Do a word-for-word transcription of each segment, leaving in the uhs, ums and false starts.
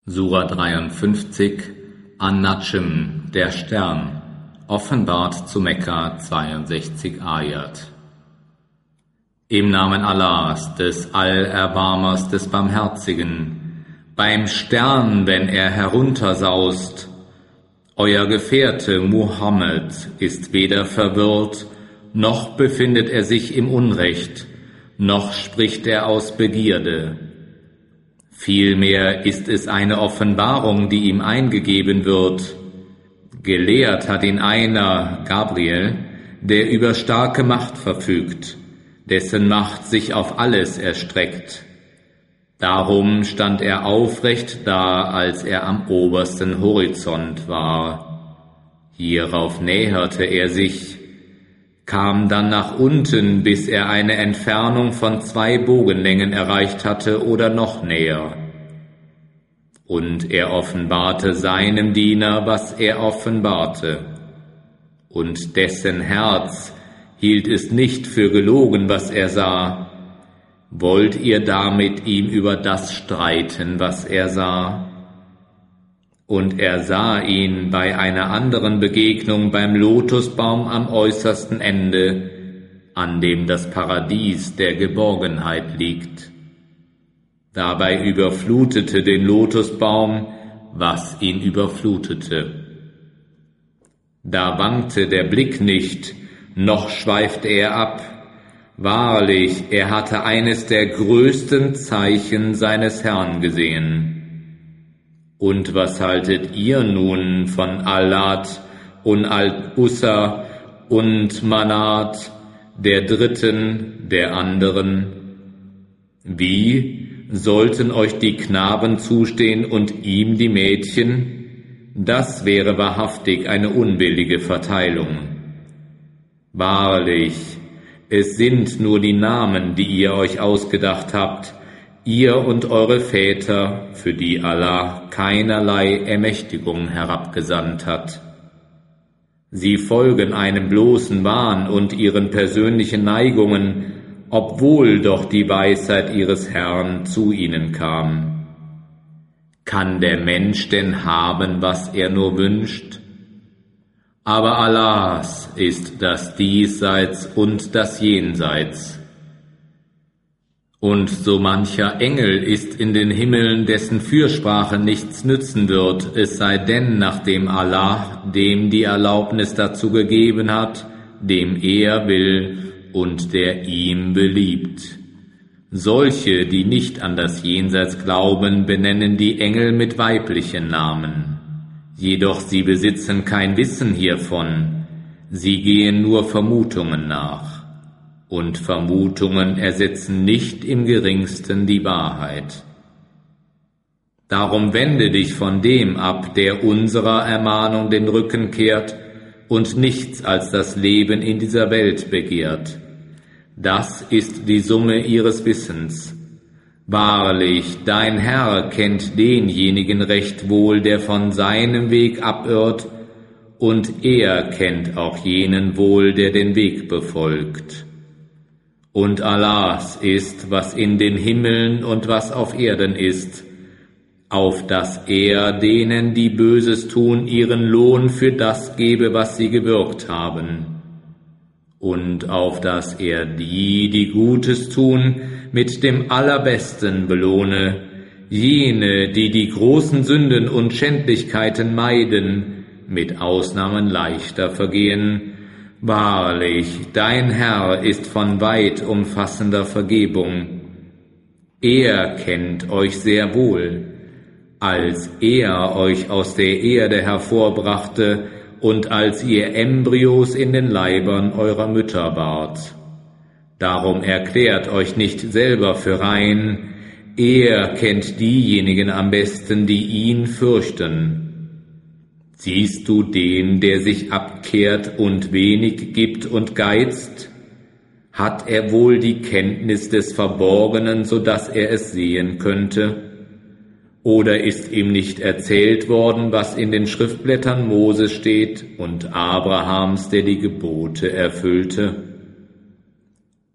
Sura dreiundfünfzig, An-Nadschm, der Stern, offenbart zu Mekka, zweiundsechzig Ayat. Im Namen Allahs, des Allerbarmers, des Barmherzigen, beim Stern, wenn er heruntersaust, euer Gefährte Muhammad ist weder verwirrt, noch befindet er sich im Unrecht, noch spricht er aus Begierde. Vielmehr ist es eine Offenbarung, die ihm eingegeben wird. Gelehrt hat ihn einer, Gabriel, der über starke Macht verfügt, dessen Macht sich auf alles erstreckt. Darum stand er aufrecht da, als er am obersten Horizont war. Hierauf näherte er sich, kam dann nach unten, bis er eine Entfernung von zwei Bogenlängen erreicht hatte oder noch näher. Und er offenbarte seinem Diener, was er offenbarte. Und dessen Herz hielt es nicht für gelogen, was er sah. Wollt ihr da mit ihm über das streiten, was er sah? Und er sah ihn bei einer anderen Begegnung beim Lotusbaum am äußersten Ende, an dem das Paradies der Geborgenheit liegt. Dabei überflutete den Lotusbaum, was ihn überflutete. Da wankte der Blick nicht, noch schweifte er ab. Wahrlich, er hatte eines der größten Zeichen seines Herrn gesehen. Und was haltet ihr nun von Allat und Al-Uzza und Manat, der dritten, der anderen? Wie sollten euch die Knaben zustehen und ihm die Mädchen? Das wäre wahrhaftig eine unbillige Verteilung. Wahrlich, es sind nur die Namen, die ihr euch ausgedacht habt, ihr und eure Väter, für die Allah keinerlei Ermächtigung herabgesandt hat. Sie folgen einem bloßen Wahn und ihren persönlichen Neigungen, obwohl doch die Weisheit ihres Herrn zu ihnen kam. Kann der Mensch denn haben, was er nur wünscht? Aber Allahs ist das Diesseits und das Jenseits. Und so mancher Engel ist in den Himmeln, dessen Fürsprache nichts nützen wird, es sei denn, nachdem Allah dem die Erlaubnis dazu gegeben hat, dem er will und der ihm beliebt. Solche, die nicht an das Jenseits glauben, benennen die Engel mit weiblichen Namen. Jedoch sie besitzen kein Wissen hiervon, sie gehen nur Vermutungen nach. Und Vermutungen ersetzen nicht im geringsten die Wahrheit. Darum wende dich von dem ab, der unserer Ermahnung den Rücken kehrt und nichts als das Leben in dieser Welt begehrt. Das ist die Summe ihres Wissens. Wahrlich, dein Herr kennt denjenigen recht wohl, der von seinem Weg abirrt, und er kennt auch jenen wohl, der den Weg befolgt. Und Allahs ist, was in den Himmeln und was auf Erden ist, auf dass er denen, die Böses tun, ihren Lohn für das gebe, was sie gewirkt haben. Und auf dass er die, die Gutes tun, mit dem Allerbesten belohne, jene, die die großen Sünden und Schändlichkeiten meiden, mit Ausnahmen leichter vergehen. Wahrlich, dein Herr ist von weit umfassender Vergebung. Er kennt euch sehr wohl, als er euch aus der Erde hervorbrachte und als ihr Embryos in den Leibern eurer Mütter wart. Darum erklärt euch nicht selber für rein, er kennt diejenigen am besten, die ihn fürchten. Siehst du den, der sich abkehrt und wenig gibt und geizt? Hat er wohl die Kenntnis des Verborgenen, so dass er es sehen könnte? Oder ist ihm nicht erzählt worden, was in den Schriftblättern Moses steht und Abrahams, der die Gebote erfüllte?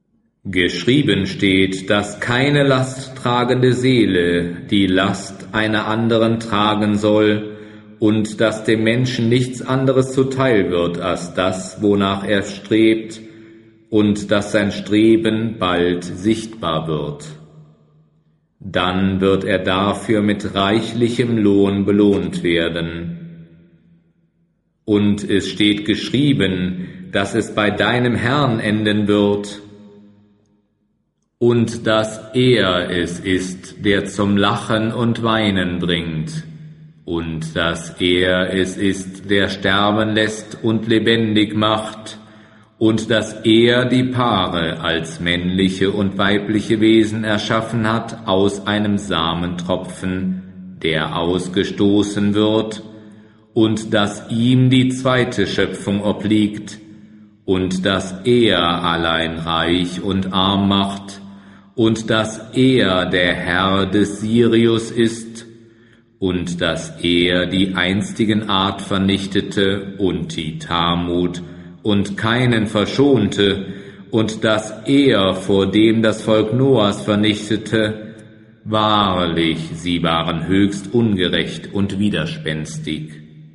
Geschrieben steht, dass keine lasttragende Seele die Last einer anderen tragen soll und dass dem Menschen nichts anderes zuteil wird als das, wonach er strebt, und dass sein Streben bald sichtbar wird. Dann wird er dafür mit reichlichem Lohn belohnt werden. Und es steht geschrieben, dass es bei deinem Herrn enden wird, und dass er es ist, der zum Lachen und Weinen bringt, und dass er es ist, der sterben lässt und lebendig macht, und dass er die Paare als männliche und weibliche Wesen erschaffen hat aus einem Samentropfen, der ausgestoßen wird, und dass ihm die zweite Schöpfung obliegt, und dass er allein reich und arm macht, und dass er der Herr des Sirius ist, und dass er die einstigen Art vernichtete und die Tamut und keinen verschonte, und dass er, vor dem das Volk Noahs vernichtete, wahrlich, sie waren höchst ungerecht und widerspenstig.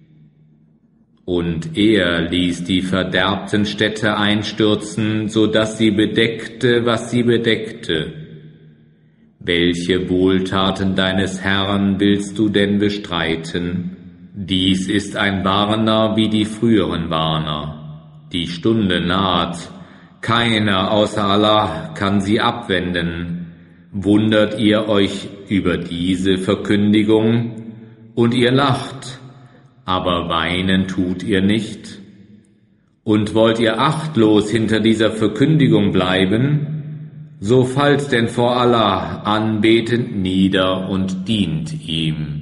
Und er ließ die verderbten Städte einstürzen, so dass sie bedeckte, was sie bedeckte. Welche Wohltaten deines Herrn willst du denn bestreiten? Dies ist ein Warner wie die früheren Warner. Die Stunde naht, keiner außer Allah kann sie abwenden. Wundert ihr euch über diese Verkündigung? Und ihr lacht, aber weinen tut ihr nicht? Und wollt ihr achtlos hinter dieser Verkündigung bleiben? So fallt denn vor Allah anbetend nieder und dient ihm.